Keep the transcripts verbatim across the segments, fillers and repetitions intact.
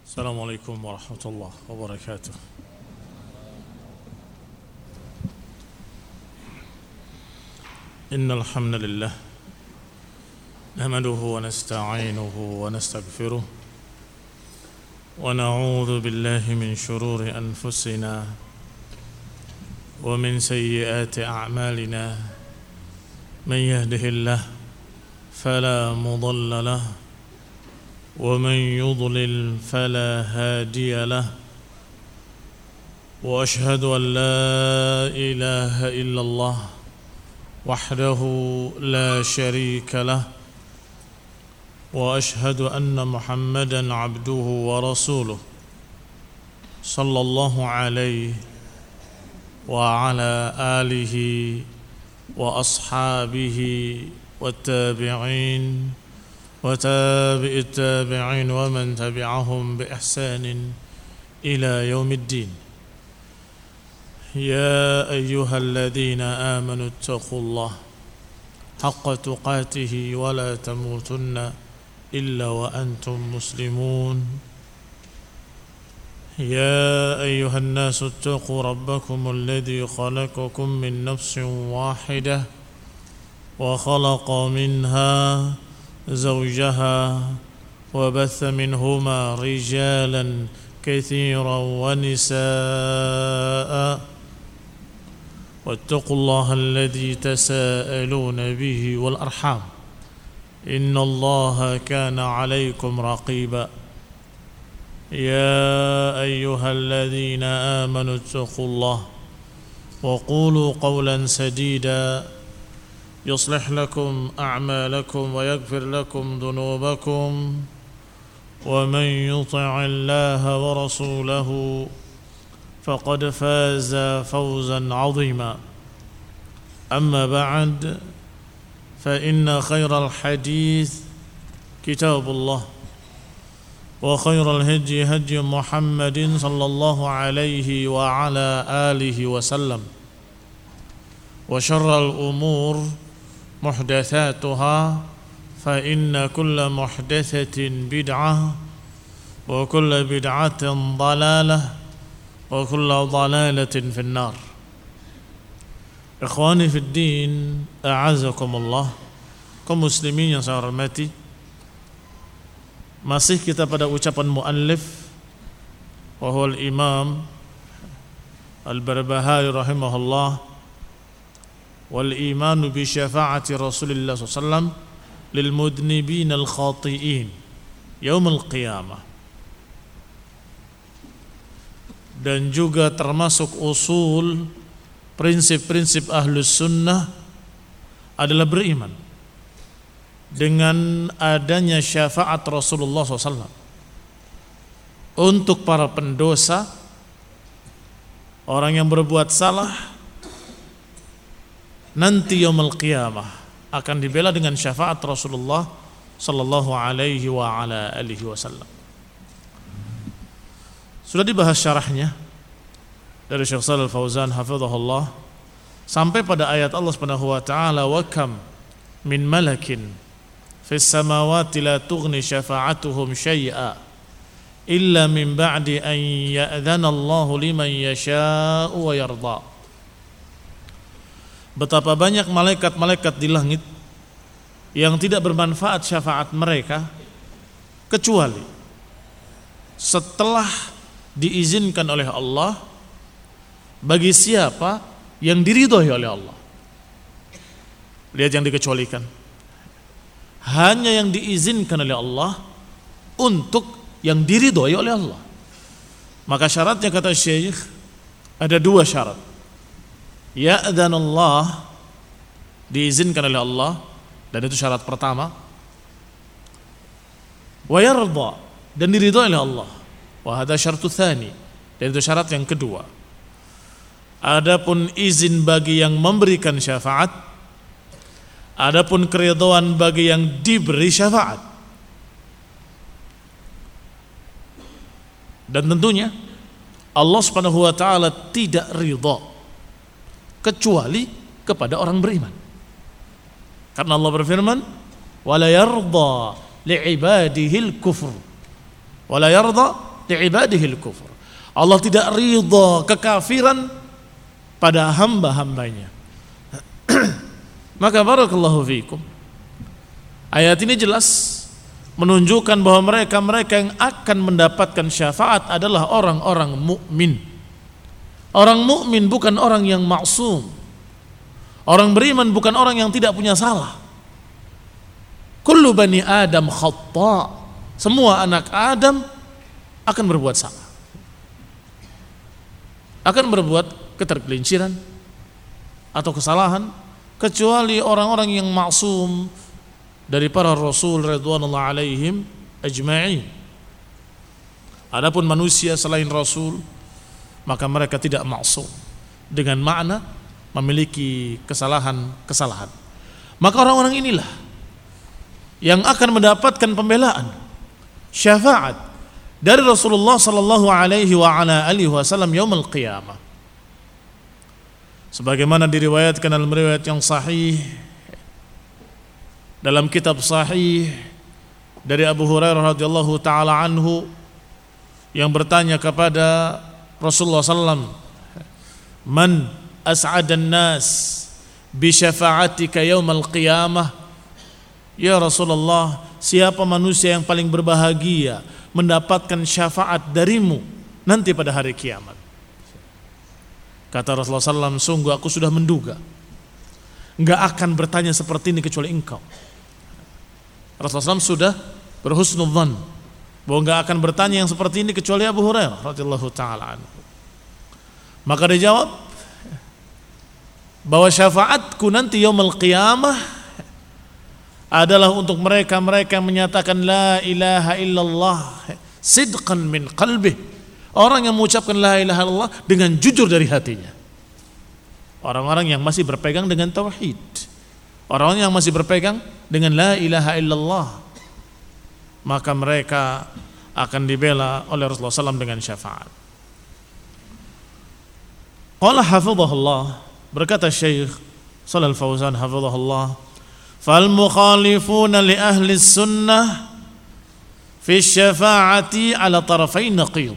السلام عليكم ورحمة الله وبركاته. إن الحمد لله نحمده ونستعينه ونستغفره ونعوذ بالله من شرور أنفسنا ومن سيئات أعمالنا من يهده الله فلا مضل له ومن يضلل فلا هادي له وأشهد أن لا إله إلا الله وحده لا شريك له وأشهد أن محمدا عبده ورسوله صلى الله عليه وعلى آله وأصحابه والتابعين وتابع التابعين ومن تبعهم بإحسان إلى يوم الدين. يا أيها الذين آمنوا اتقوا الله حق تقاته ولا تموتن إلا وأنتم مسلمون. يا أيها الناس اتقوا ربكم الذي خلقكم من نفس واحدة وخلق منها زوجها وبث منهما رجالا كثيرا ونساء واتقوا الله الذي تساءلون به والأرحام إن الله كان عليكم رقيبا. يا أيها الذين آمنوا اتقوا الله وقولوا قولا سديدا يصلح لكم أعمالكم ويغفر لكم ذنوبكم ومن يطع الله ورسوله فقد فاز فوزا عظيما. أما بعد فإن خير الحديث كتاب الله وخير الهدي هدي محمد صلى الله عليه وعلى آله وسلم وشر الأمور محدثاتها فإن كل محدثة بدعة وكل بدعة ضلالة وكل ضلالة في النار. Ikhwani fi din, a'azakumullah, kaum muslimin yang saya hormati, masih kita pada ucapan muallif wa huwa al-imam al-Barbahari rahimahullah, wal imanu bi syafa'ati Rasulillah sallallahu alaihi wasallam lil mudnibin al khati'in yaum al qiyamah. Dan juga termasuk usul prinsip-prinsip ahlus sunnah adalah beriman dengan adanya syafaat Rasulullah sallallahu alaihi wasallam untuk para pendosa, orang yang berbuat salah, nanti yaumul qiyamah akan dibela dengan syafaat Rasulullah sallallahu alaihi wa ala alihi wasallam. Sudah dibahas syarahnya dari Syekh Shalal Fauzan hafizahullah sampai pada ayat Allah Subhanahu wa taala, wa kam min malakin fis samawati la tughni syafa'atuhum syai'a illa min ba'di an ya'dhana Allahu liman yasha'u wa yarda. Betapa banyak malaikat-malaikat di langit yang tidak bermanfaat syafaat mereka kecuali setelah diizinkan oleh Allah bagi siapa yang diridhoi oleh Allah. Lihat yang dikecualikan, hanya yang diizinkan oleh Allah untuk yang diridhoi oleh Allah. Maka syaratnya, kata Syekh, ada dua syarat. Ya'dhan Allah, diizinkan oleh Allah, dan itu syarat pertama. Wa yarda, dan diridhoi oleh Allah. Wa hadha syartu tsani, dan itu syarat yang kedua. Adapun izin bagi yang memberikan syafaat, adapun keridhaan bagi yang diberi syafaat. Dan tentunya Allah Subhanahu wa taala tidak ridha kecuali kepada orang beriman. Karena Allah berfirman, "Wala yarda li'ibadihil kufur." Wala yarda li'ibadihil kufur. Allah tidak ridha kekafiran pada hamba-hambanya. Maka barakallahu fiikum. Ayat ini jelas menunjukkan bahwa mereka-mereka yang akan mendapatkan syafaat adalah orang-orang mukmin. Orang mukmin bukan orang yang maksum. Orang beriman bukan orang yang tidak punya salah. Kullu bani Adam khata'. Semua anak Adam akan berbuat salah. Akan berbuat ketergelinciran atau kesalahan, kecuali orang-orang yang maksum dari para rasul radhiyallahu alaihim ajma'in. Adapun manusia selain rasul, maka mereka tidak maksum dengan makna memiliki kesalahan-kesalahan. Maka orang-orang inilah yang akan mendapatkan pembelaan, syafaat dari Rasulullah sallallahu alaihi wa ala alihi wasallam yaumul qiyamah. Sebagaimana diriwayatkan dalam riwayat yang sahih dalam kitab sahih dari Abu Hurairah radhiyallahu taala anhu yang bertanya kepada Rasulullah sallallahu alaihi wasallam, "Man as'adan nas bi syafa'atika yaumal qiyamah?" Ya Rasulullah, siapa manusia yang paling berbahagia mendapatkan syafaat darimu nanti pada hari kiamat? Kata Rasulullah sallallahu alaihi wasallam, sungguh aku sudah menduga enggak akan bertanya seperti ini kecuali engkau. Rasulullah sallallahu alaihi wasallam sudah berhusnudzan bahwa enggak akan bertanya yang seperti ini kecuali Abu Hurairah radhiyallahu taala anhu. Maka dia jawab bahwa syafaatku nanti yaumul qiyamah adalah untuk mereka-mereka yang menyatakan la ilaha illallah sidqan min qalbih. Orang yang mengucapkan la ilaha illallah dengan jujur dari hatinya. Orang-orang yang masih berpegang dengan tauhid. Orang-orang yang masih berpegang dengan la ilaha illallah, maka mereka akan dibela oleh Rasulullah sallallahu alaihi wasallam dengan syafaat. Qala hafizahullah, berkata Syekh Shalal Fauzan hafizahullah, fal mukhalifuna li ahli sunnah fi syafa'ati ala tarafain naqid.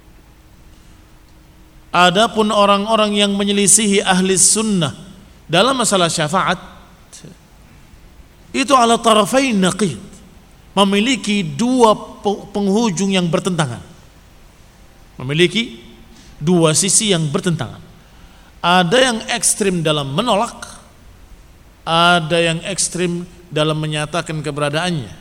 Adapun orang-orang yang menyelisihi ahli sunnah dalam masalah syafaat itu ala tarafain naqid, memiliki dua penghujung yang bertentangan, memiliki dua sisi yang bertentangan. Ada yang ekstrim dalam menolak, ada yang ekstrim dalam menyatakan keberadaannya.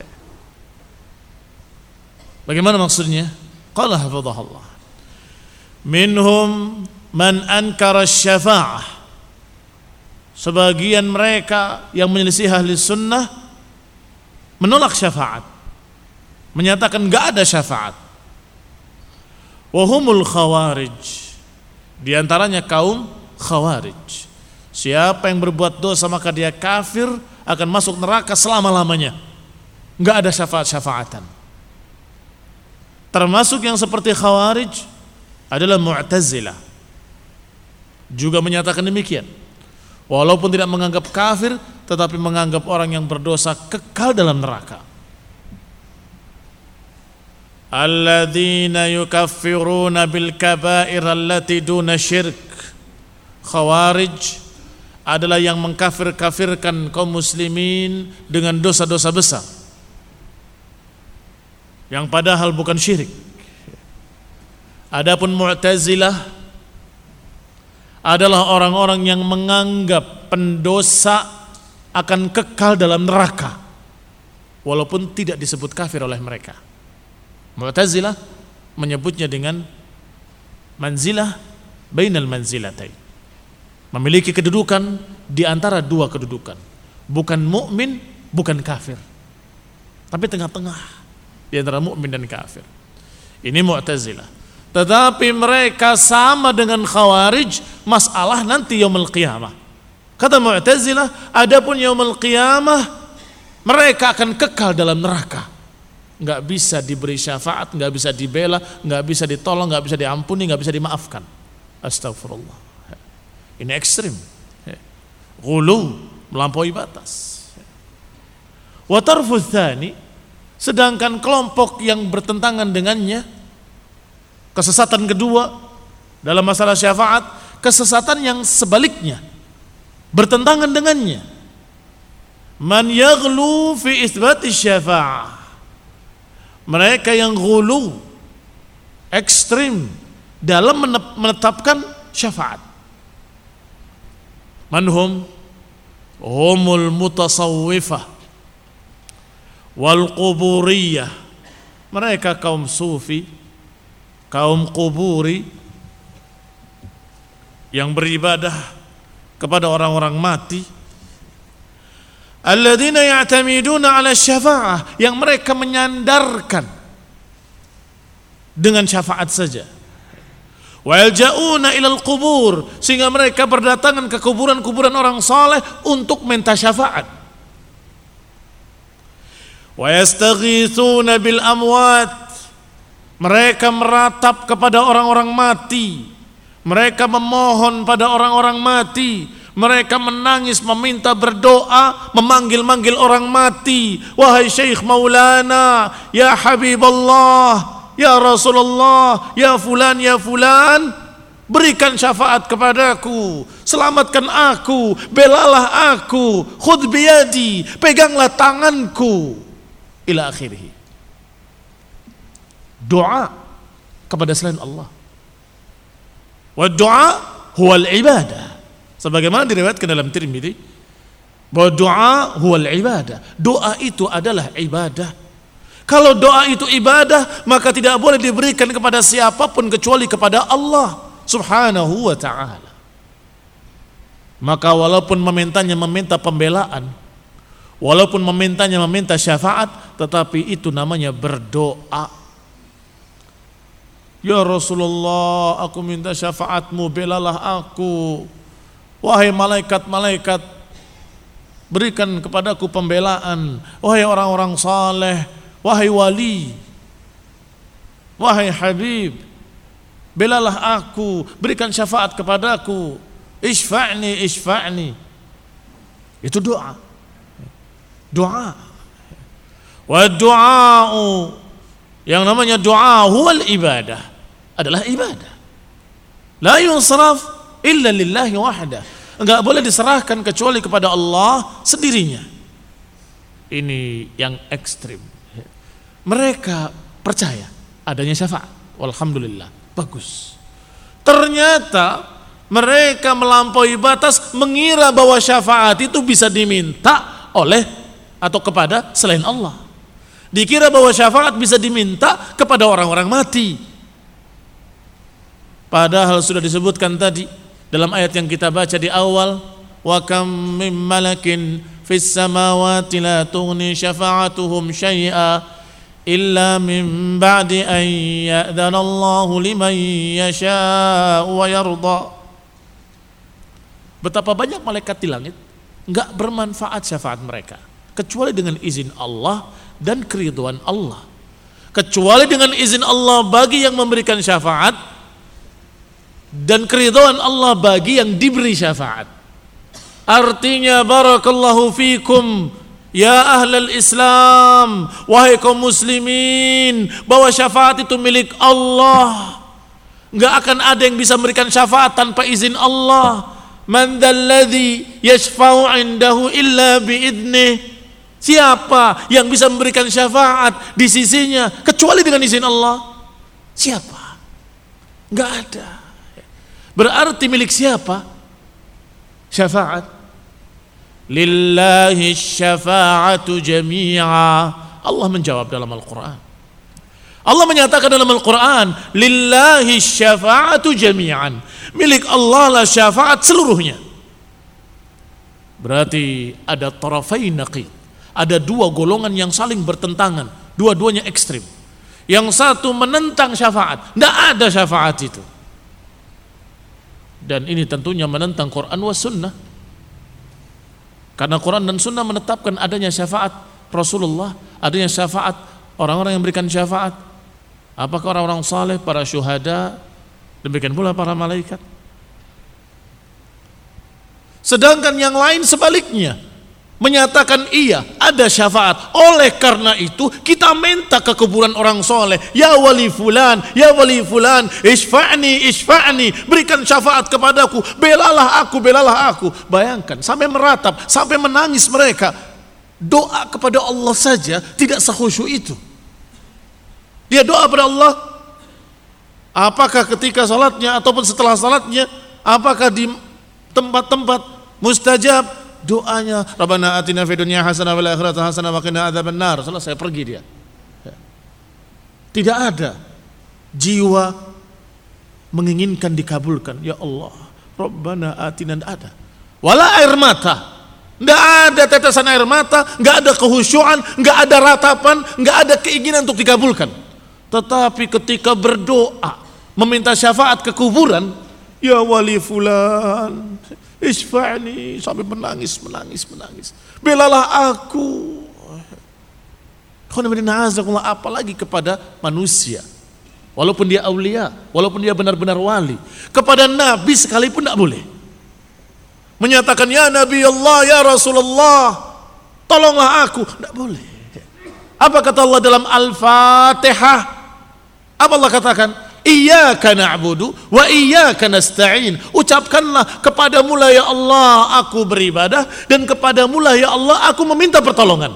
Bagaimana maksudnya? Qala hafizahullah, minhum man ankara syafa'ah. Sebagian mereka yang menyelisih ahli sunnah menolak syafaat, menyatakan enggak ada syafaat. Wahumul khawarij, di antaranya kaum khawarij. Siapa yang berbuat dosa maka dia kafir, akan masuk neraka selama-lamanya. Enggak ada syafaat-syafaatan. Termasuk yang seperti khawarij adalah Mu'tazilah, juga menyatakan demikian. Walaupun tidak menganggap kafir, tetapi menganggap orang yang berdosa kekal dalam neraka. Alladzina yukaffiruna bil kaba'ir allati duna syirk. Khawarij adalah yang mengkafir-kafirkan kaum muslimin dengan dosa-dosa besar yang padahal bukan syirik. Adapun Mu'tazilah adalah orang-orang yang menganggap pendosa akan kekal dalam neraka walaupun tidak disebut kafir oleh mereka. Mu'tazilah menyebutnya dengan manzilah bainal manzilatain, memiliki kedudukan di antara dua kedudukan, bukan mukmin, bukan kafir, tapi tengah-tengah di antara mukmin dan kafir. Ini Mu'tazilah. Tetapi mereka sama dengan Khawarij masalah nanti yaumul qiyamah. Kata Mu'tazilah, adapun yaumul qiyamah mereka akan kekal dalam neraka, nggak bisa diberi syafaat, nggak bisa dibela, nggak bisa ditolong, nggak bisa diampuni, nggak bisa dimaafkan. Astagfirullah. Ini ekstrim, ghulu, melampaui batas. Wa tarfu tsani, sedangkan kelompok yang bertentangan dengannya Kesesatan kedua dalam masalah syafaat, kesesatan yang sebaliknya, bertentangan dengannya. Man yaghlu fi itsbati syafa'ah. Mereka yang ghulu, ekstrim dalam menetapkan syafaat. Manhum humul mutasawwifah wal quburiyah. Mereka kaum sufi, kaum kuburi yang beribadah kepada orang-orang mati. Alladzina ya'tamiduna 'ala syafa'ah, yang mereka menyandarkan dengan syafaat saja. Wa yalja'una ilal qubur, sehingga mereka berdatangan ke kuburan-kuburan orang saleh untuk minta syafaat. Wa yastaghitsuna bil amwat, mereka meratap kepada orang-orang mati. Mereka memohon pada orang-orang mati. Mereka menangis, meminta, berdoa, memanggil-manggil orang mati. Wahai Syekh Maulana, ya Habiballah, ya Rasulullah, ya fulan, ya fulan, berikan syafaat kepadaku, selamatkan aku, belalah aku, khudh biyadi, peganglah tanganku, ila akhirih. Doa kepada selain Allah. Wa doa huwal ibadah. Sebagaimana diriwayatkan dalam Tirmidzi bahwa doa huwal ibadah. Doa itu adalah ibadah. Kalau doa itu ibadah, maka tidak boleh diberikan kepada siapapun kecuali kepada Allah Subhanahu wa ta'ala. Maka walaupun memintanya meminta pembelaan, walaupun memintanya meminta syafaat, tetapi itu namanya berdoa. Ya Rasulullah, aku minta syafaatmu, belalah aku. Wahai malaikat-malaikat, berikan kepadaku pembelaan. Wahai orang-orang saleh, wahai wali, wahai Habib, belalah aku, berikan syafaat kepadaku. Isfa'ni, isfa'ni. Itu doa. Doa. Wa du'a'u, yang namanya doa huwal ibadah, adalah ibadah. La yunsraf illa lillahi wahdah. Enggak boleh diserahkan kecuali kepada Allah sendirinya. Ini yang ekstrim. Mereka percaya adanya syafaat. Walhamdulillah, bagus. Ternyata mereka melampaui batas, mengira bahwa syafaat itu bisa diminta oleh atau kepada selain Allah. Dikira bahwa syafaat bisa diminta kepada orang-orang mati. Padahal sudah disebutkan tadi dalam ayat yang kita baca di awal, wa kam mim malakin fis samawati la tughni syafa'atuhum syai'a illa min ba'di an ya'dhana Allahu liman yasha'u wa yarda. Betapa banyak malaikat di langit, enggak bermanfaat syafaat mereka kecuali dengan izin Allah dan keridhaan Allah. Kecuali dengan izin Allah bagi yang memberikan syafaat dan keridhaan Allah bagi yang diberi syafaat. Artinya barakallahu fikum ya ahlal Islam, wahai kaum muslimin, bahwa syafaat itu milik Allah. Enggak akan ada yang bisa memberikan syafaat tanpa izin Allah. Man dzalladzi yashfa'u 'indahu illa bi'idnih. Siapa yang bisa memberikan syafaat di sisinya kecuali dengan izin Allah? Siapa? Enggak ada. Berarti milik siapa syafaat? Lillahi syafa'atu jami'a. Allah menjawab dalam Al-Quran. Allah menyatakan dalam Al-Quran, lillahi syafa'atu jami'an. Milik Allah lah syafaat seluruhnya. Berarti ada tarafain naqid. Ada dua golongan yang saling bertentangan, dua-duanya ekstrim. Yang satu menentang syafaat, tidak ada syafaat itu. Dan ini tentunya menentang Quran wa sunnah. Karena Quran dan sunnah menetapkan adanya syafaat Rasulullah, adanya syafaat orang-orang yang memberikan syafaat. Apakah orang-orang saleh, para syuhada, demikian pula para malaikat. Sedangkan yang lain sebaliknya, menyatakan iya ada syafaat. Oleh karena itu kita minta ke kuburan orang soleh, ya wali fulan, ya wali fulan, isfa'ni, isfa'ni, berikan syafaat kepadaku, belalah aku, belalah aku. Bayangkan sampai meratap, sampai menangis mereka. Doa kepada Allah saja tidak sekhusyuk itu. Dia doa kepada Allah, apakah ketika salatnya ataupun setelah salatnya, apakah di tempat-tempat mustajab doanya, Rabbana atina fid dunya hasanah wa fil akhirati hasanah wa qina adzabannar. Selesai, pergi dia. Tidak ada jiwa menginginkan dikabulkan. Ya Allah, Rabbana atina, tidak ada. Wala air mata, tidak ada tetesan air mata, tidak ada kehusyuan, tidak ada ratapan, tidak ada keinginan untuk dikabulkan. Tetapi ketika berdoa meminta syafaat ke kuburan, ya wali fulan, isfa'ni, sampai menangis, menangis, menangis. Belalah aku. Apalagi kepada manusia, walaupun dia aulia, walaupun dia benar-benar wali. Kepada Nabi sekalipun tidak boleh menyatakan ya Nabi Allah, ya Rasulullah, tolonglah aku. Tidak boleh. Apa kata Allah dalam Al-Fatihah? Apa Allah katakan? Iyyaka na'budu wa iyyaka nasta'in. Ucapkanlah, kepadamu lah ya Allah aku beribadah, dan kepadamu lah ya Allah aku meminta pertolongan.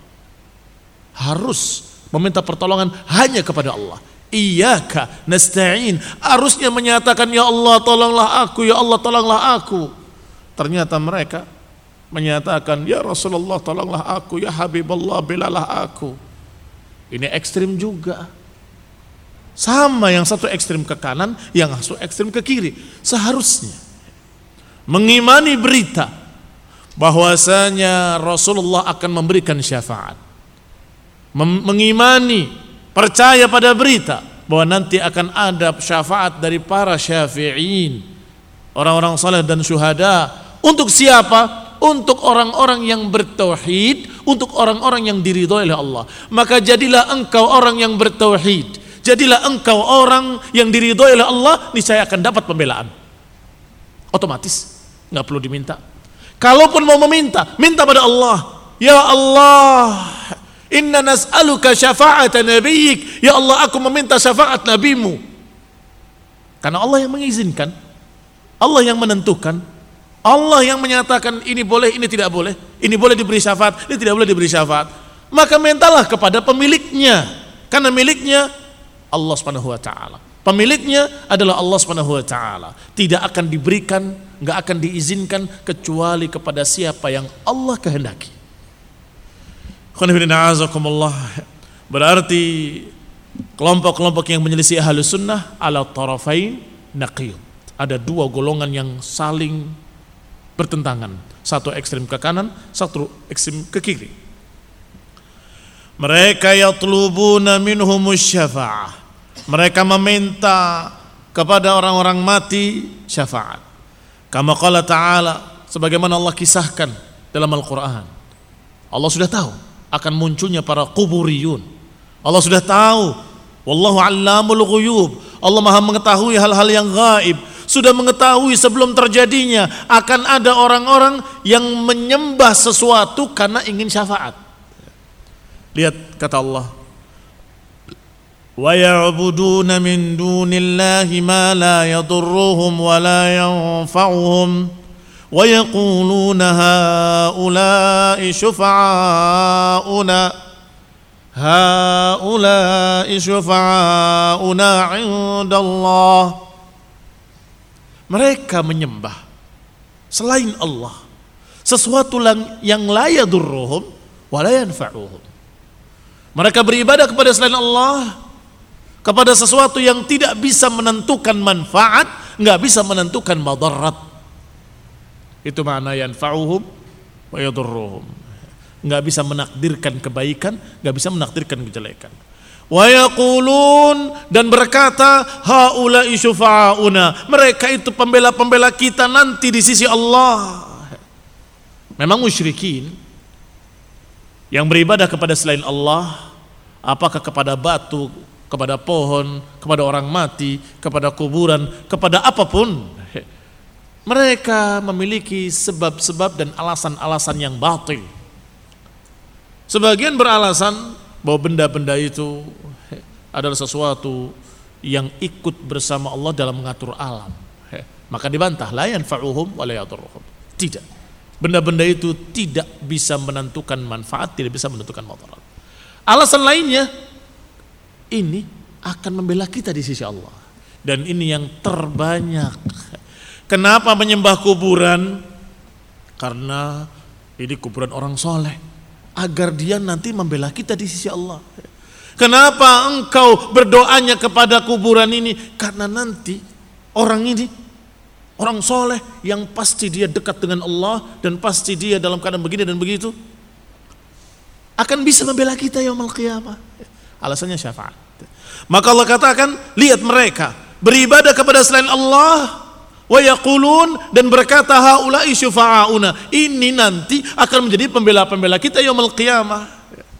Harus meminta pertolongan hanya kepada Allah. Iyyaka nasta'in, harusnya menyatakan ya Allah tolonglah aku, ya Allah tolonglah aku. Ternyata mereka menyatakan ya Rasulullah tolonglah aku, ya Habibullah belalah aku. Ini ekstrim juga. Sama, yang satu ekstrim ke kanan, yang satu ekstrim ke kiri. Seharusnya mengimani berita bahwasanya Rasulullah akan memberikan syafaat, mengimani, percaya pada berita bahwa nanti akan ada syafaat dari para syafi'in, orang-orang saleh dan syuhada. Untuk siapa? Untuk orang-orang yang bertauhid, untuk orang-orang yang diridhoi oleh Allah. Maka jadilah engkau orang yang bertauhid, jadilah engkau orang yang diridhoi oleh Allah, niscaya akan dapat pembelaan. Otomatis, nggak perlu diminta. Kalaupun mau meminta, minta pada Allah. Ya Allah, inna nas'aluka syafa'ata nabiyyik. Ya Allah, aku meminta syafaat nabimu. Karena Allah yang mengizinkan, Allah yang menentukan, Allah yang menyatakan ini boleh, ini tidak boleh, ini boleh diberi syafaat, ini tidak boleh diberi syafaat. Maka mintalah kepada pemiliknya, karena miliknya Allah Subhanahu wa taala. Pemiliknya adalah Allah Subhanahu wa taala. Tidak akan diberikan, enggak akan diizinkan kecuali kepada siapa yang Allah kehendaki. Berarti kelompok-kelompok yang menyelisih Ahlus Sunnah ala tarafain naqiyud. Ada dua golongan yang saling bertentangan. Satu ekstrem ke kanan, satu ekstrem ke kiri. Mereka yatlubuna minhumus syafa'ah. Mereka meminta kepada orang-orang mati syafaat. Kama qala ta'ala, sebagaimana Allah kisahkan dalam Al-Quran. Allah sudah tahu akan munculnya para kuburiyun. Allah sudah tahu, wallahu allamul ghuyub. Allah Maha mengetahui hal-hal yang gaib. Sudah mengetahui sebelum terjadinya akan ada orang-orang yang menyembah sesuatu karena ingin syafaat. Lihat kata Allah, wa ya'buduna min dunillahi ma la yadurruhum wa la yanfa'uhum wa yaquluna haula'i syufa'auna haula'i syufa'auna 'indallah. Mereka menyembah selain Allah sesuatu yang la yadurruhum wa la yanfa'uhum. Mereka beribadah kepada selain Allah, kepada sesuatu yang tidak bisa menentukan manfaat, enggak bisa menentukan madarat. Itu makna yanfa'uhum wa yadurruhum. Enggak bisa menakdirkan kebaikan, enggak bisa menakdirkan kejelekan. Wa yaqulun, dan berkata haula'i syufa'auna, mereka itu pembela-pembela kita nanti di sisi Allah. Memang musyrikin yang beribadah kepada selain Allah, apakah kepada batu, kepada pohon, kepada orang mati, kepada kuburan, kepada apapun, mereka memiliki sebab-sebab dan alasan-alasan yang batil Sebagian beralasan bahwa benda-benda itu adalah sesuatu yang ikut bersama Allah dalam mengatur alam. Maka dibantah, la yanfa'uhum wa la yadurruhum. Tidak. Benda-benda itu tidak bisa menentukan manfaat, tidak bisa menentukan mudarat. Alasan lainnya, ini akan membela kita di sisi Allah. Dan ini yang terbanyak. Kenapa menyembah kuburan? Karena ini kuburan orang soleh, agar dia nanti membela kita di sisi Allah. Kenapa engkau berdoanya kepada kuburan ini? Karena nanti orang ini orang soleh yang pasti dia dekat dengan Allah dan pasti dia dalam keadaan begini dan begitu akan bisa membela kita yaumul qiyamah. Alasannya syafaat. Maka Allah katakan, lihat mereka beribadah kepada selain Allah, wa yaqulun, dan berkata haula'i syufa'auna, ini nanti akan menjadi pembela-pembela kita yaumul qiyamah.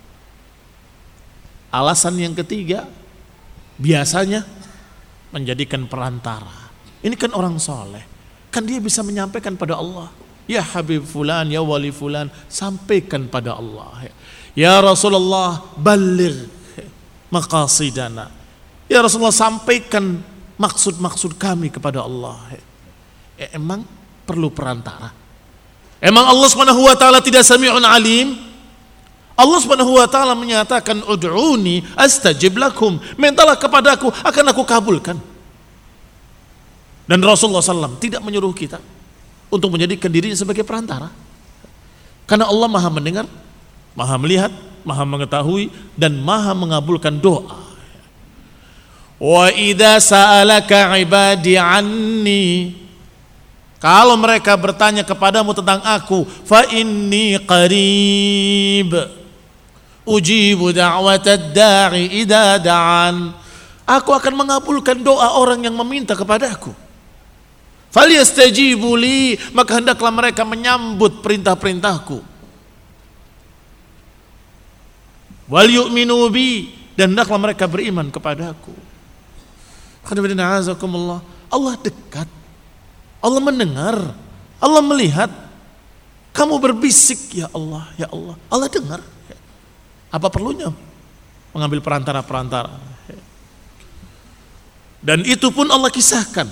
Alasan yang ketiga, biasanya menjadikan perantara. Ini kan orang soleh, kan dia bisa menyampaikan pada Allah, ya Habib fulan, ya wali fulan, sampaikan pada Allah. Ya Rasulullah, baligh maqasidana. Ya Rasulullah, sampaikan maksud-maksud kami kepada Allah. Eh, emang perlu perantara? Emang Allah Subhanahu wa taala tidak sami'un alim? Allah Subhanahu wa taala menyatakan, ud'uni astajib lakum, mintalah kepadaku akan aku kabulkan. Dan Rasulullah sallallahu alaihi wasallam tidak menyuruh kita untuk menjadikan dirinya sebagai perantara, karena Allah Maha mendengar, Maha melihat, Maha mengetahui, dan Maha mengabulkan doa. Wa idza sa'alaka ibadi anni, kalau mereka bertanya kepadamu tentang aku, fa inni qarib ujibu da'watad da'i idza da'an, aku akan mengabulkan doa orang yang meminta kepadaku. Falyastajibu li, maka hendaklah mereka menyambut perintah-perintahku. Wal yu'minu bi, dan hendaklah mereka beriman kepadaku. Allah dekat, Allah mendengar, Allah melihat. Kamu berbisik, ya Allah, ya Allah, Allah dengar. Apa perlunya mengambil perantara-perantara? Dan itu pun Allah kisahkan.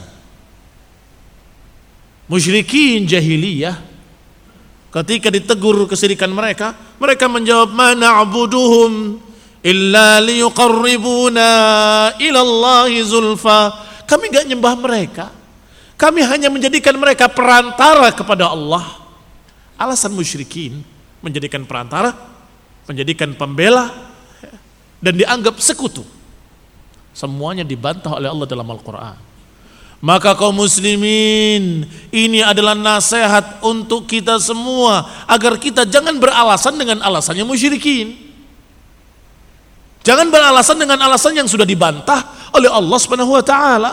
Musyrikin jahiliyah ketika ditegur kesyirikan mereka, mereka menjawab, ma na'buduhum illa liyuqarribuna ila Allahi zulfa. Kami enggak nyembah mereka, kami hanya menjadikan mereka perantara kepada Allah. Alasan musyrikin menjadikan perantara, menjadikan pembela, dan dianggap sekutu, semuanya dibantah oleh Allah dalam Al-Quran. Maka kaum muslimin, ini adalah nasihat untuk kita semua, agar kita jangan beralasan dengan alasannya musyrikin. Jangan beralasan dengan alasan yang sudah dibantah oleh Allah Subhanahu wa taala.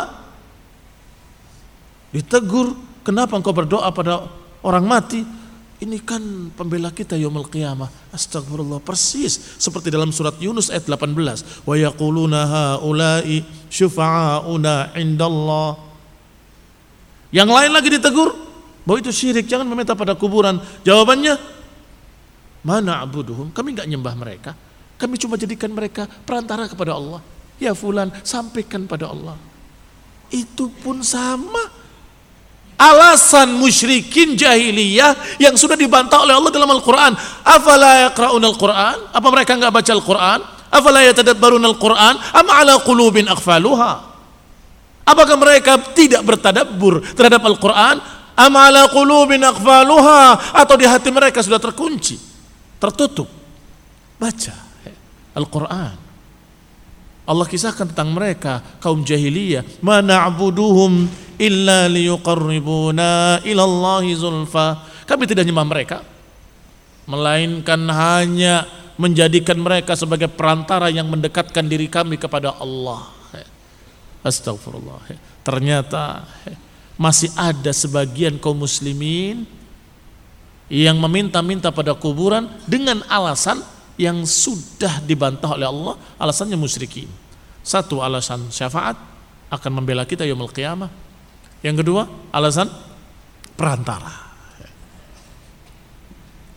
Ditegur, kenapa engkau berdoa pada orang mati? Ini kan pembela kita yaumul qiyamah. Astagfirullah, persis seperti dalam surat Yunus ayat delapan belas. Wa yaquluna haula'i syufa'auna 'indallah. Yang lain lagi ditegur bahwa itu syirik, jangan meminta pada kuburan. Jawabannya, mana abuduhum, kami enggak nyembah mereka, kami cuma jadikan mereka perantara kepada Allah. Ya fulan, sampaikan pada Allah. Itu pun sama alasan musyrikin jahiliyah yang sudah dibantah oleh Allah dalam Al-Quran. Afala yaqra'una Al-Quran, apa mereka enggak baca Al-Quran? Afala yatadabbaruna Al-Quran, am ala qulubin aghfaluha, apakah mereka tidak bertadabbur terhadap Al-Quran? Am ala qulubin aghfaluha, atau di hati mereka sudah terkunci, tertutup baca Al-Quran. Allah kisahkan tentang mereka, kaum jahiliyah, ma na'buduhum illa liyuqarribuna ila Allahi zulfa. Kami tidak nyembah mereka, melainkan hanya menjadikan mereka sebagai perantara yang mendekatkan diri kami kepada Allah. Astagfirullah. Ternyata masih ada sebagian kaum muslimin yang meminta-minta pada kuburan dengan alasan yang sudah dibantah oleh Allah, alasannya musyrikin. Satu, alasan syafaat, akan membela kita yaumul qiyamah. Yang kedua, alasan perantara.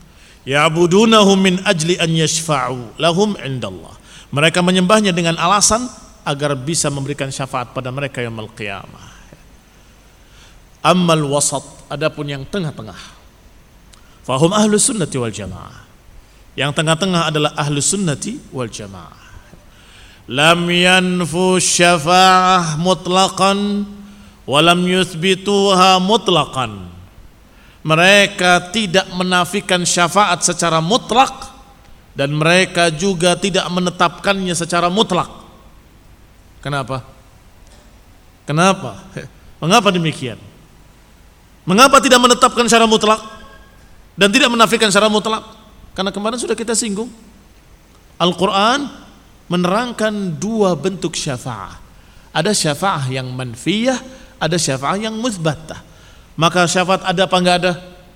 Ya'budunahum min ajli an yashfa'u lahum indallah. Mereka menyembahnya dengan alasan agar bisa memberikan syafaat pada mereka yaumul qiyamah. Ammal wasat, adapun yang tengah-tengah, fahum ahlus sunnati wal jamaah. Yang tengah-tengah adalah ahlus sunnati wal jamaah. Lam yanfu syafa'ah mutlaqan wa lam yuthbituha mutlaqan. Mereka tidak menafikan syafaat secara mutlak dan mereka juga tidak menetapkannya secara mutlak. Kenapa? Kenapa? Mengapa demikian? Mengapa tidak menetapkan secara mutlak dan tidak menafikan secara mutlak? Karena kemarin sudah kita singgung, Al-Quran menerangkan dua bentuk syafa'ah. Ada syafa'ah yang manfiyah, ada syafa'ah yang musbatah. Maka syafaat ada apa enggak ada?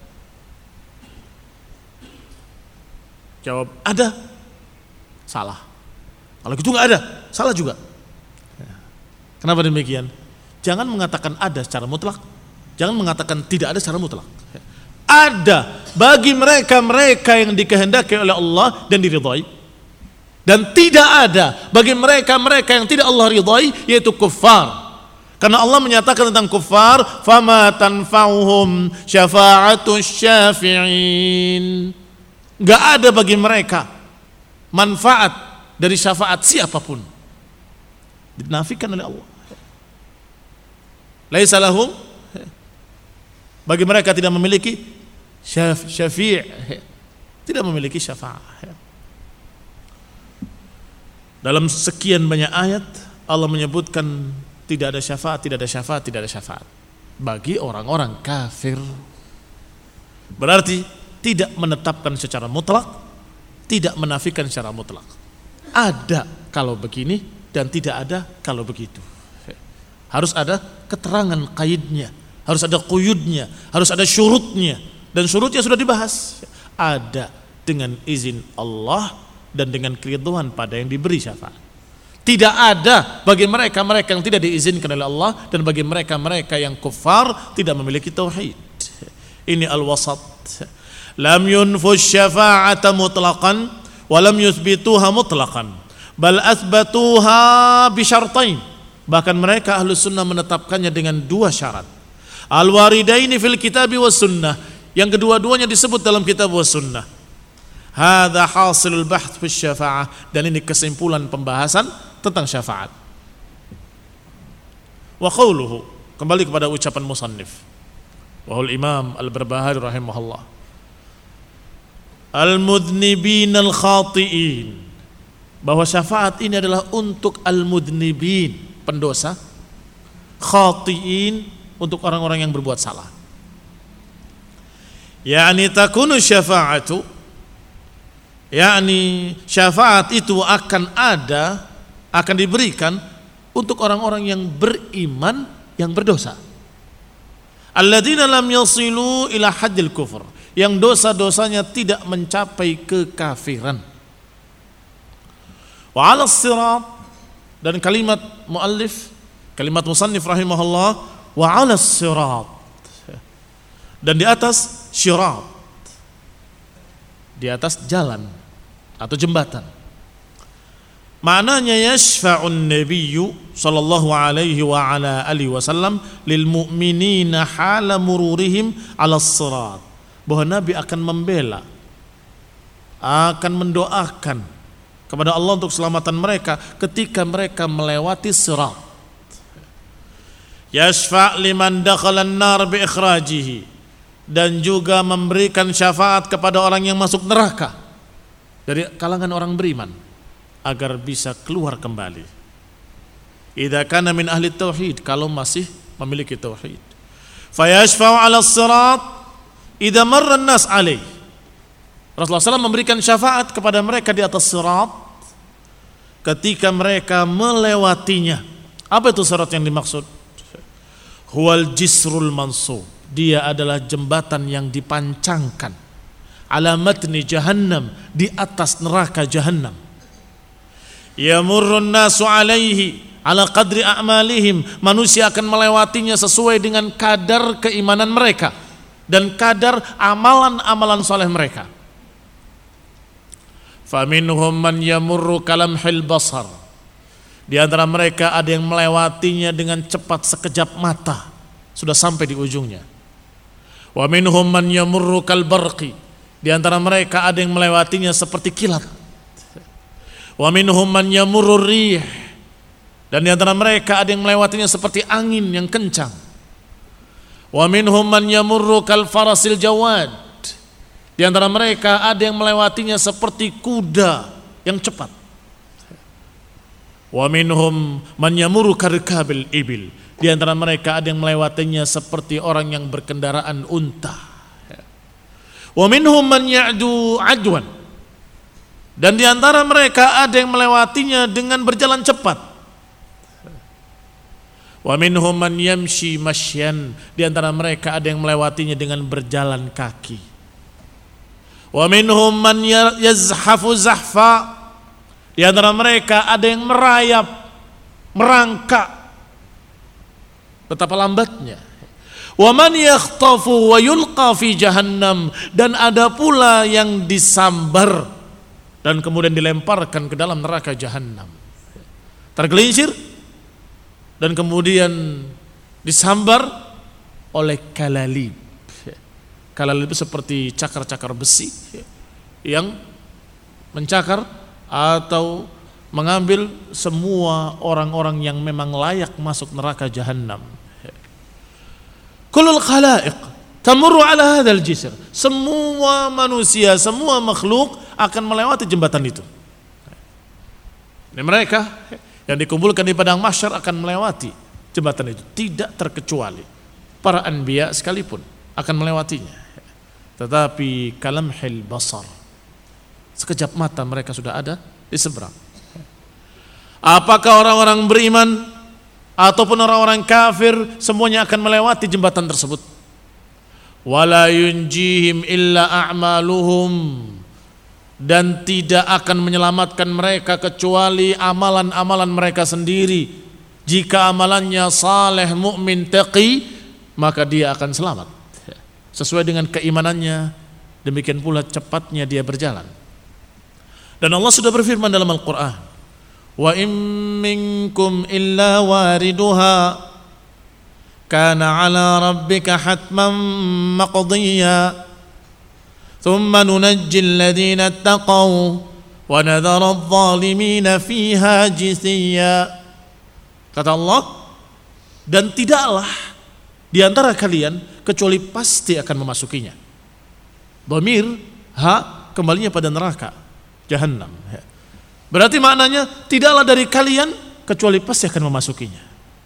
Jawab ada. Salah. Kalau gitu enggak ada, salah juga. Kenapa demikian? Jangan mengatakan ada secara mutlak, jangan mengatakan tidak ada secara mutlak. Ada bagi mereka-mereka yang dikehendaki oleh Allah dan diridhai, dan tidak ada bagi mereka-mereka yang tidak Allah ridhai, yaitu kuffar. Karena Allah menyatakan tentang kuffar, fama tanfa'uhum syafa'atus syafi'in. Enggak ada bagi mereka manfaat dari syafaat siapapun. Dinafikan oleh Allah. Laisa lahum, bagi mereka tidak memiliki syafi', tidak memiliki syafaat. Dalam sekian banyak ayat Allah menyebutkan tidak ada syafaat, tidak ada syafaat, tidak ada syafaat bagi orang-orang kafir. Berarti tidak menetapkan secara mutlak, tidak menafikan secara mutlak. Ada kalau begini dan tidak ada kalau begitu. Harus ada keterangan kaidnya, harus ada quyudnya, harus ada syurutnya, dan syurutnya sudah dibahas. Ada dengan izin Allah dan dengan keridhaan pada yang diberi syafaat. Tidak ada bagi mereka-mereka yang tidak diizinkan oleh Allah dan bagi mereka-mereka yang kufar tidak memiliki tauhid. Ini al-wasat. Lam yunfus syafa'ata mutlaqan wa lam yuthbituha mutlaqan, bal athbatuha bi syartain. Bahkan mereka ahlus sunnah menetapkannya dengan dua syarat. Al-waridaini fil kitabi was sunnah, yang kedua-duanya disebut dalam kitab was sunnah. Hadza hasilul bahth fi syafa'ah, dan ini kesimpulan pembahasan tentang syafaat. Wa qawluhu, kembali kepada ucapan musannif wahul Imam Al-Barbahari rahimahullah, al-mudhnibin al-khati'in, bahwa syafaat ini adalah untuk al-mudhnibin, pendosa, khati'in, untuk orang-orang yang berbuat salah. Yani takunu syafa'atu, yakni syafaat itu akan ada, akan diberikan untuk orang-orang yang beriman yang berdosa. Alladzina lam yasilu ila haddil kufur, yang dosa-dosanya tidak mencapai kekafiran. Wa 'ala sirat, dan kalimat muallif, kalimat musannif rahimahullah, wa 'ala sirat, dan di atas syirat, di atas jalan atau jembatan. Maknanya yashfa'un nabiyyu sallallahu alaihi wa ala alihi wasallam lil mu'minina hala mururihim 'ala sirat, bahwa Nabi akan membela, akan mendoakan kepada Allah untuk keselamatan mereka ketika mereka melewati sirat. Yashfa' liman dakhala an-nar bi ikhrajihi, dan juga memberikan syafaat kepada orang yang masuk neraka dari kalangan orang beriman agar bisa keluar kembali. Idza kana min ahli tauhid, kalau masih memiliki tauhid. Fayashfa'u 'ala sirat idza marra an-nas 'alaihi. Rasulullah shallallahu alaihi wasallam memberikan syafaat kepada mereka di atas sirat ketika mereka melewatinya. Apa itu sirat yang dimaksud? Huwal jisrul mansub, dia adalah jembatan yang dipancangkan, ala matni jahannam, di atas neraka jahannam. Yamurrun nasu alaihi ala qadri a'malihim, manusia akan melewatinya sesuai dengan kadar keimanan mereka dan kadar amalan-amalan soleh mereka. Faminhum man yamurru kalamhil basar. Di antara mereka ada yang melewatinya dengan cepat sekejap mata, sudah sampai di ujungnya. Wa minhum man yamurru kalbarqi. Di antara mereka ada yang melewatinya seperti kilat. Wa minhum man yamurru rih. Dan di antara mereka ada yang melewatinya seperti angin yang kencang. Wa minhum man yamurru kal farasil jawad. Di antara mereka ada yang melewatinya seperti kuda yang cepat. Wa minhum man yamurru karikabil ibil. Di antara mereka ada yang melewatinya seperti orang yang berkendaraan unta. Wa minhum man ya'du adwan. Dan di antara mereka ada yang melewatinya dengan berjalan cepat. Wa minhum man yamshi mashyan. Di antara mereka ada yang melewatinya dengan berjalan kaki. Wa minhum man yazhafu zahfa. Di antara mereka ada yang merayap, merangkak, betapa lambatnya. Wa man yakhtafu wa yulqa fi jahannam. Dan ada pula yang disambar dan kemudian dilemparkan ke dalam neraka jahannam. Tergelincir dan kemudian disambar oleh kalalib. Kalalib itu seperti cakar-cakar besi yang mencakar atau mengambil semua orang-orang yang memang layak masuk neraka jahannam. Kullul khalaiq tamurru ala hadzal jisr. Semua manusia, semua makhluk akan melewati jembatan itu. Ini mereka yang dikumpulkan di padang mahsyar akan melewati jembatan itu, tidak terkecuali para anbiya sekalipun akan melewatinya. Tetapi kalamhil basar, sekejap mata mereka sudah ada di seberang. Apakah orang-orang beriman ataupun orang-orang kafir, semuanya akan melewati jembatan tersebut. Wala yunjihim illa a'maluhum. Dan tidak akan menyelamatkan mereka kecuali amalan-amalan mereka sendiri. Jika amalannya saleh, mukmin, taqi, maka dia akan selamat sesuai dengan keimanannya. Demikian pula cepatnya dia berjalan. Dan Allah sudah berfirman dalam Al-Quran, wa in minkum illa wariduha kana ala rabbika hatman maqdiya thumma nunajji alladhina attaqaw wa nadharu adh-dhalimina fiha jithiya. Kata Allah, dan tidaklah di antara kalian kecuali pasti akan memasukinya. Dhamir ha kembalinya pada neraka jahannam. Berarti maknanya tidaklah dari kalian kecuali pasti akan memasukinya.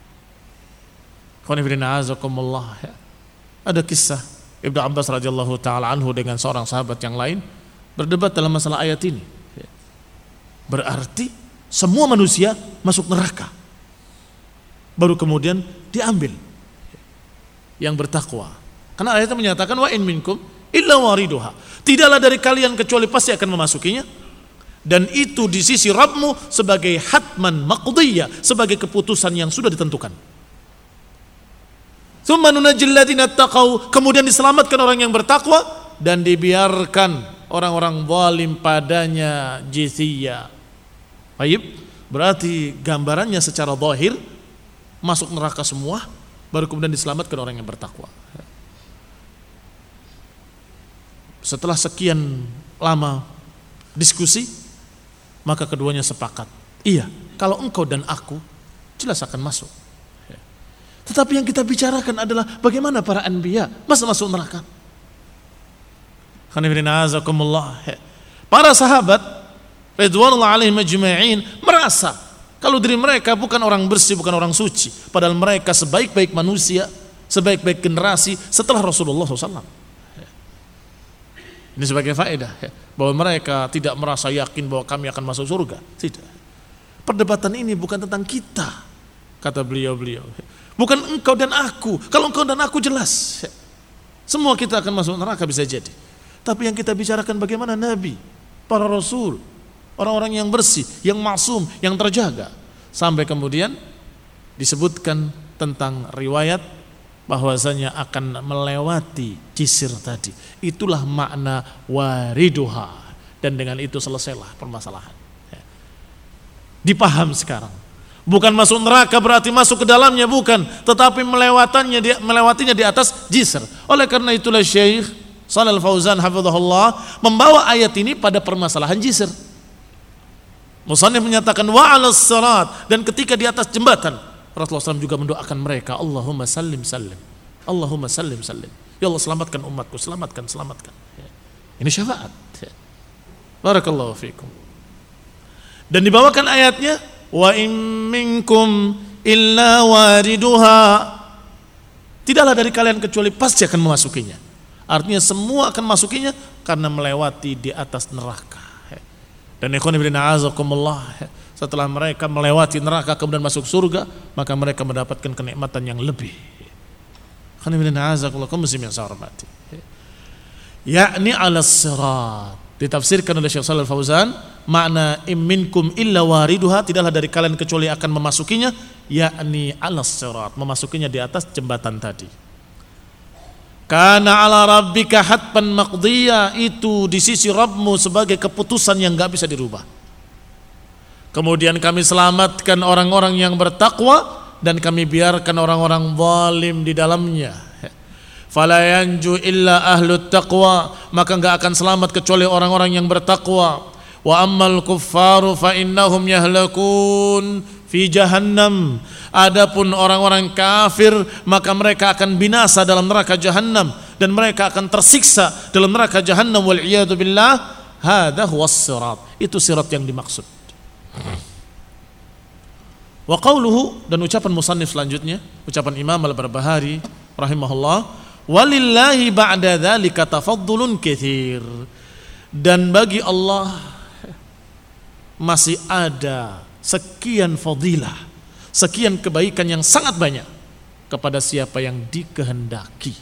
Ada kisah Ibnu Abbas radhiyallahu taala anhu dengan seorang sahabat yang lain berdebat dalam masalah ayat ini. Berarti semua manusia masuk neraka, baru kemudian diambil yang bertakwa. Karena ayatnya menyatakan wa in minkum illa wariduha. Tidaklah dari kalian kecuali pasti akan memasukinya. Dan itu di sisi Rabbmu sebagai hatman maqdiyah, sebagai keputusan yang sudah ditentukan. Tsumma nunajjil ladzina taqaw, kemudian diselamatkan orang yang bertakwa dan dibiarkan orang-orang zalim padanya jiziyah. Baik, berarti gambarannya secara zahir masuk neraka semua, baru kemudian diselamatkan orang yang bertakwa. Setelah sekian lama diskusi, maka keduanya sepakat, iya, kalau engkau dan aku jelas akan masuk. Tetapi yang kita bicarakan adalah bagaimana para anbiya masa masuk neraka. Para sahabat ridwanullah alaihim ajma'in merasa kalau diri mereka bukan orang bersih, bukan orang suci, padahal mereka sebaik-baik manusia, sebaik-baik generasi setelah Rasulullah shallallahu alaihi wasallam. Ini sebagai faedah bahwa mereka tidak merasa yakin bahwa kami akan masuk surga. Tidak. Perdebatan ini bukan tentang kita, kata beliau-beliau. Bukan engkau dan aku. Kalau engkau dan aku jelas, semua kita akan masuk neraka bisa jadi. Tapi yang kita bicarakan bagaimana Nabi, para Rasul, orang-orang yang bersih, yang maksum, yang terjaga. Sampai kemudian disebutkan tentang riwayat bahwasanya akan melewati jisir tadi. Itulah makna wariduha. Dan dengan itu selesailah permasalahan. Dipaham sekarang. Bukan masuk neraka berarti masuk ke dalamnya, bukan, tetapi melewatannya di, melewatinya di atas jisr. Oleh karena itulah Syekh Shalal Fauzan hafizahullah membawa ayat ini pada permasalahan jisr. Musannif menyatakan wa 'alas sirat, dan ketika di atas jembatan Rasulullah shallallahu alaihi wasallam juga mendoakan mereka, Allahumma sallim sallim, Allahumma sallim sallim, ya Allah selamatkan umatku, selamatkan selamatkan. Ini syafaat. Barakallahu fikum. Dan dibawakan ayatnya wa in minkum illa wariduha, tidaklah dari kalian kecuali pasti akan memasukinya. Artinya semua akan masukinya karena melewati di atas neraka. Dan ikhwan fillah azakumullah, setelah mereka melewati neraka kemudian masuk surga, maka mereka mendapatkan kenikmatan yang lebih. Ikhwan fillah azakumullah, kaum muslimin yang saya hormati. Yakni 'alas sirat. Ditafsirkan oleh Syekh Shalal Fauzan, makna imminkum illa wariduha, tidaklah dari kalian kecuali akan memasukinya, yakni 'alas sirat, memasukinya di atas jembatan tadi. Kana 'ala rabbika hatban maqdiya, itu di sisi Rabbmu sebagai keputusan yang enggak bisa dirubah. Kemudian kami selamatkan orang-orang yang bertakwa dan kami biarkan orang-orang zalim di dalamnya. Fala yanju illa ahlut taqwa, maka enggak akan selamat kecuali orang-orang yang bertakwa. Wa ammal kuffaru fa innahum yahlakun fi jahannam, adapun orang-orang kafir maka mereka akan binasa dalam neraka jahannam dan mereka akan tersiksa dalam neraka jahannam, wal iyadu billah. Hadza huwas sirat, itu sirat yang dimaksud. Wa qauluhu, dan ucapan musannif selanjutnya, ucapan Imam Al-Barbahari rahimahullah, walillahi ba'da dzalika tafaddulun katsir, dan bagi Allah masih ada sekian fadilah, sekian kebaikan yang sangat banyak kepada siapa yang dikehendaki.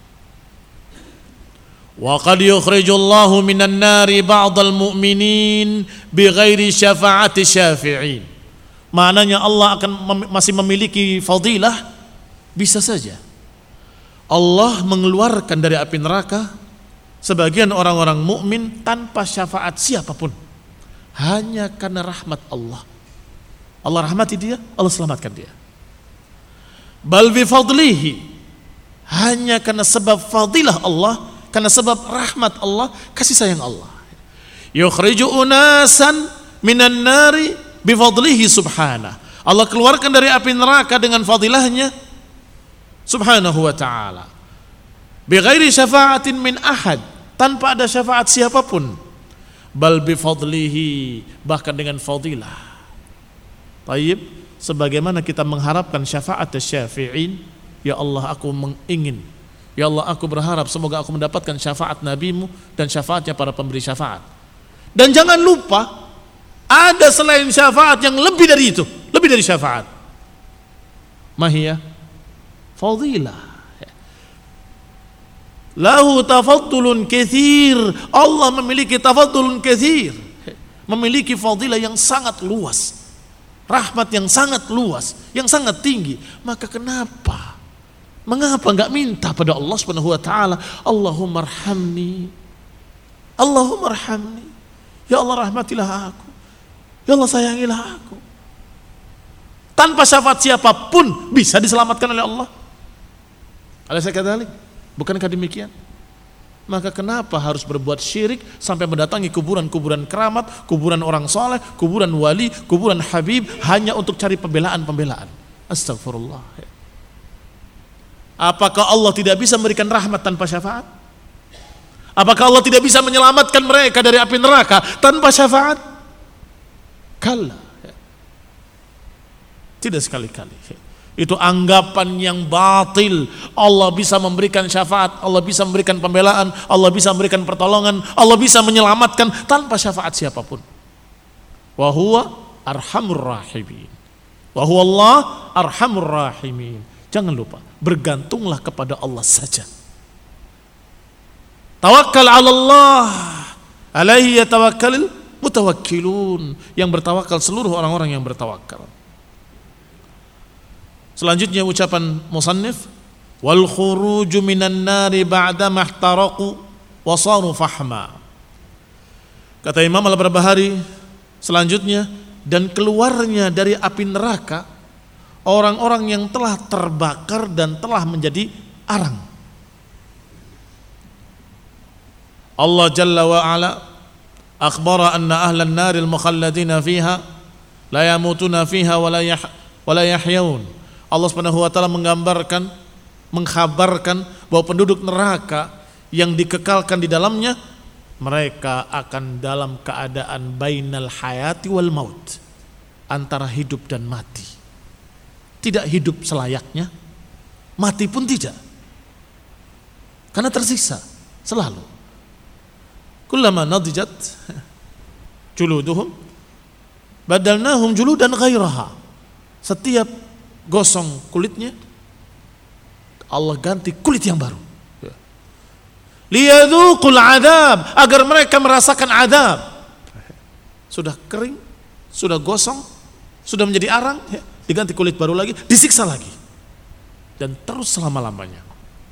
Wa qad yukhrijullahu minan nari ba'dal mu'minin bighairi syafa'ati syafi'in, maknanya Allah akan mem- masih memiliki fadilah, bisa saja Allah mengeluarkan dari api neraka sebagian orang-orang mukmin tanpa syafaat siapapun, hanya karena rahmat Allah. Allah rahmati dia, Allah selamatkan dia. Bal bi fadlihi, hanya karena sebab fadilah Allah, karena sebab rahmat Allah, kasih sayang Allah. Yukhriju unasan minan nari bi fadlihi subhanahu, Allah keluarkan dari api neraka dengan fadilahnya subhanahu wa ta'ala, bighairi syafa'atin min ahad, tanpa ada syafaat siapapun. Bal bifadlihi, bahkan dengan fadilah. Tayyib, sebagaimana kita mengharapkan syafaat syafi'in, ya Allah aku mengingin, ya Allah aku berharap semoga aku mendapatkan syafaat nabimu dan syafaatnya para pemberi syafaat. Dan jangan lupa ada selain syafaat yang lebih dari itu, lebih dari syafaat. Mahiyah fadilah, lahu tafaddulun katsir, Allah memiliki tafaddulun katsir, memiliki fadilah yang sangat luas, rahmat yang sangat luas, yang sangat tinggi. Maka kenapa, mengapa enggak minta pada Allah Subhanahu wa taala, Allahumma arhamni, Allahumma arhamni, ya Allah rahmatilah aku, ya Allah sayangilah aku. Tanpa syafaat siapapun bisa diselamatkan oleh Allah. Alaysa kadzalik? Bukankah demikian? Maka kenapa harus berbuat syirik sampai mendatangi kuburan-kuburan keramat, kuburan orang soleh, kuburan wali, kuburan habib, hanya untuk cari pembelaan-pembelaan? Astagfirullah. Apakah Allah tidak bisa memberikan rahmat tanpa syafaat? Apakah Allah tidak bisa menyelamatkan mereka dari api neraka tanpa syafaat? Kalla. Tidak sekali-kali. Itu anggapan yang batil. Allah bisa memberikan syafaat, Allah bisa memberikan pembelaan, Allah bisa memberikan pertolongan, Allah bisa menyelamatkan tanpa syafaat siapapun. Wa huwa arhamur rahimin. Wa huwa Allah arhamur rahimin. Jangan lupa, bergantunglah kepada Allah saja. Tawakkal 'ala Allah, alaihi yatawakkalul mutawakkilun. Yang bertawakal seluruh orang-orang yang bertawakal. Selanjutnya ucapan musannif, wal khuruju minan nari ba'da mahtaraqu wa saru fahma, Kata Imam Al-Barbahari selanjutnya, dan keluarnya dari api neraka orang-orang yang telah terbakar dan telah menjadi arang. Allah Jalla wa Ala akhbara anna ahlan naril mukhalladina fiha la yamutuna fiha wa la yah wa la yahyaun. Allah Subhanahu wa taala menggambarkan, mengkhabarkan bahwa penduduk neraka yang dikekalkan di dalamnya, mereka akan dalam keadaan bainal hayati wal maut, antara hidup dan mati. Tidak hidup selayaknya, mati pun tidak, karena tersiksa selalu. Kullama nadijat juluduhum badalnahum juludan ghairaha. Setiap gosong kulitnya, Allah ganti kulit yang baru. Liyadzuqul adzab, agar mereka merasakan azab. Sudah kering, sudah gosong, sudah menjadi arang, ya, diganti kulit baru lagi, disiksa lagi, dan terus selama-lamanya.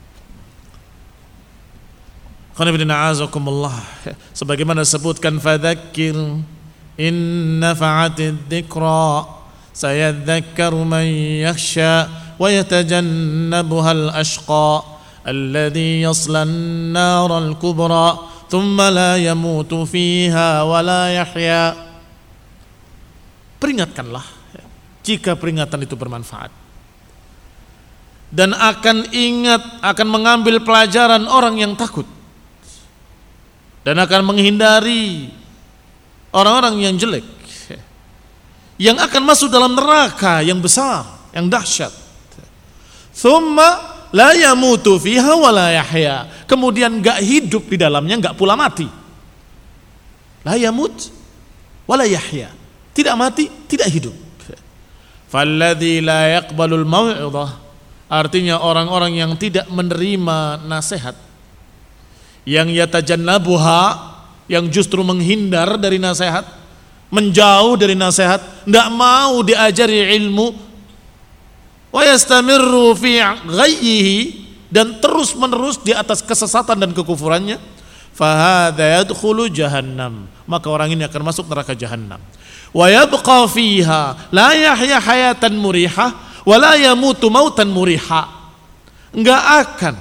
Sebagaimana disebutkan, fadzakir in nafa'atid dzikra sayadzakkaru man yakhsha wa yatajannabuhal ashqa alladhi yaslan naral kubra thumma la yamutu fiha wa la yahya. Peringatkanlah jika peringatan itu bermanfaat, dan akan ingat, akan mengambil pelajaran orang yang takut, dan akan menghindari orang-orang yang jelek yang akan masuk dalam neraka yang besar, yang dahsyat. Thumma la yamutu fiha wa la yahya, kemudian enggak hidup di dalamnya, enggak pula mati. La yamut wa la yahya, tidak mati, tidak hidup. Falladzi la yaqbalul mau'izah, artinya orang-orang yang tidak menerima nasihat, yang yatajannabuha, yang justru menghindar dari nasihat, menjauh dari nasihat, tidak mau diajari ilmu, wa yastamirru fi ghayyihi, dan terus menerus di atas kesesatan dan kekufurannya, fahadha yadkhulu jahannam, maka orang ini akan masuk neraka jahannam. Wa yabqa fiha la yahya hayatan murihah wa la yamutu mautan murihah, enggak akan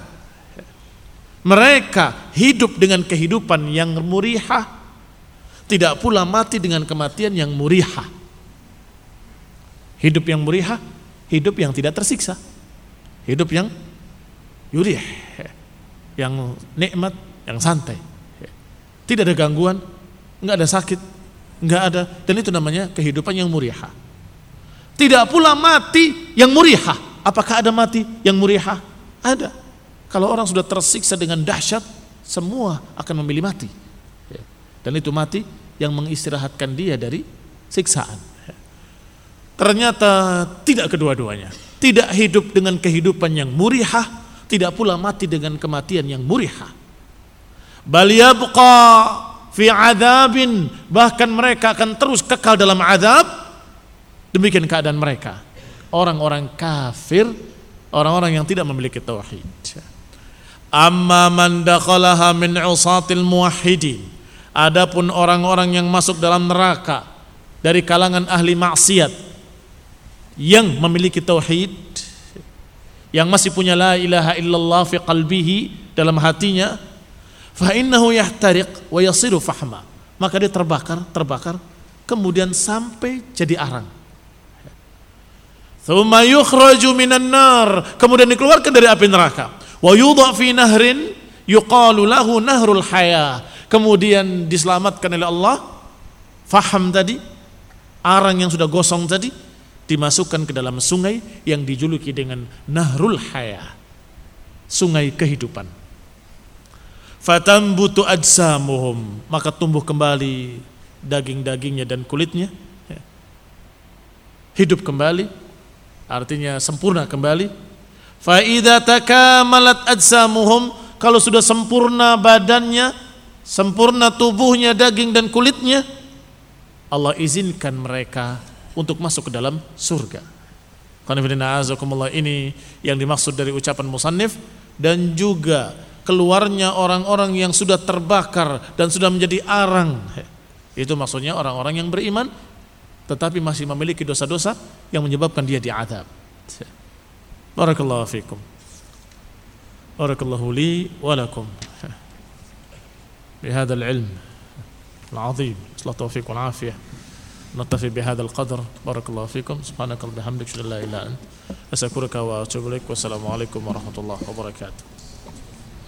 mereka hidup dengan kehidupan yang murihah, tidak pula mati dengan kematian yang murihah. Hidup yang murihah, hidup yang tidak tersiksa, hidup yang yurih, yang nikmat, yang santai, tidak ada gangguan, enggak ada sakit, enggak ada, dan itu namanya kehidupan yang murihah. Tidak pula mati yang murihah. Apakah ada mati yang murihah? Ada. Kalau orang sudah tersiksa dengan dahsyat, semua akan memilih mati, dan itu mati yang mengistirahatkan dia dari siksaan. Ternyata tidak kedua-duanya, tidak hidup dengan kehidupan yang murihah, tidak pula mati dengan kematian yang murihah. Bal yabqa fi adzabin, bahkan mereka akan terus kekal dalam azab. Demikian keadaan mereka, orang-orang kafir, orang-orang yang tidak memiliki tauhid. Amma man dakhalaha min usatil muwahhidin, adapun orang-orang yang masuk dalam neraka dari kalangan ahli maksiat yang memiliki tauhid, yang masih punya la ilaha illallah fi qalbihi, dalam hatinya, fa innahu yahtariq wa yasiru fahma, maka dia terbakar, terbakar kemudian sampai jadi arang. Tsumma yukhraju minan nar, kemudian dikeluarkan dari api neraka. Wa yudha fi nahrin yuqalu lahu nahrul haya, kemudian diselamatkan oleh Allah. Faham tadi, arang yang sudah gosong tadi, dimasukkan ke dalam sungai yang dijuluki dengan nahrul haya, sungai kehidupan. Fatambutu ajsamuhum, maka tumbuh kembali daging-dagingnya dan kulitnya, hidup kembali, artinya sempurna kembali. Fa idza takamalat ajsamuhum, kalau sudah sempurna badannya, sempurna tubuhnya, daging dan kulitnya, Allah izinkan mereka untuk masuk ke dalam surga. Ini yang dimaksud dari ucapan musannif, dan juga keluarnya orang-orang yang sudah terbakar dan sudah menjadi arang Itu maksudnya orang-orang yang beriman tetapi masih memiliki dosa-dosa yang menyebabkan dia diazab. Barakallahu fikum. Barakallahu li wa lakum بهذا العلم العظيم صلى التوفيق والعافية نكتفي بهذا القدر بارك الله فيكم سبحانك اللهم وبحمدك اشهد ان لا اله الا انت استغفرك واتوب اليك والسلام عليكم ورحمة الله وبركاته.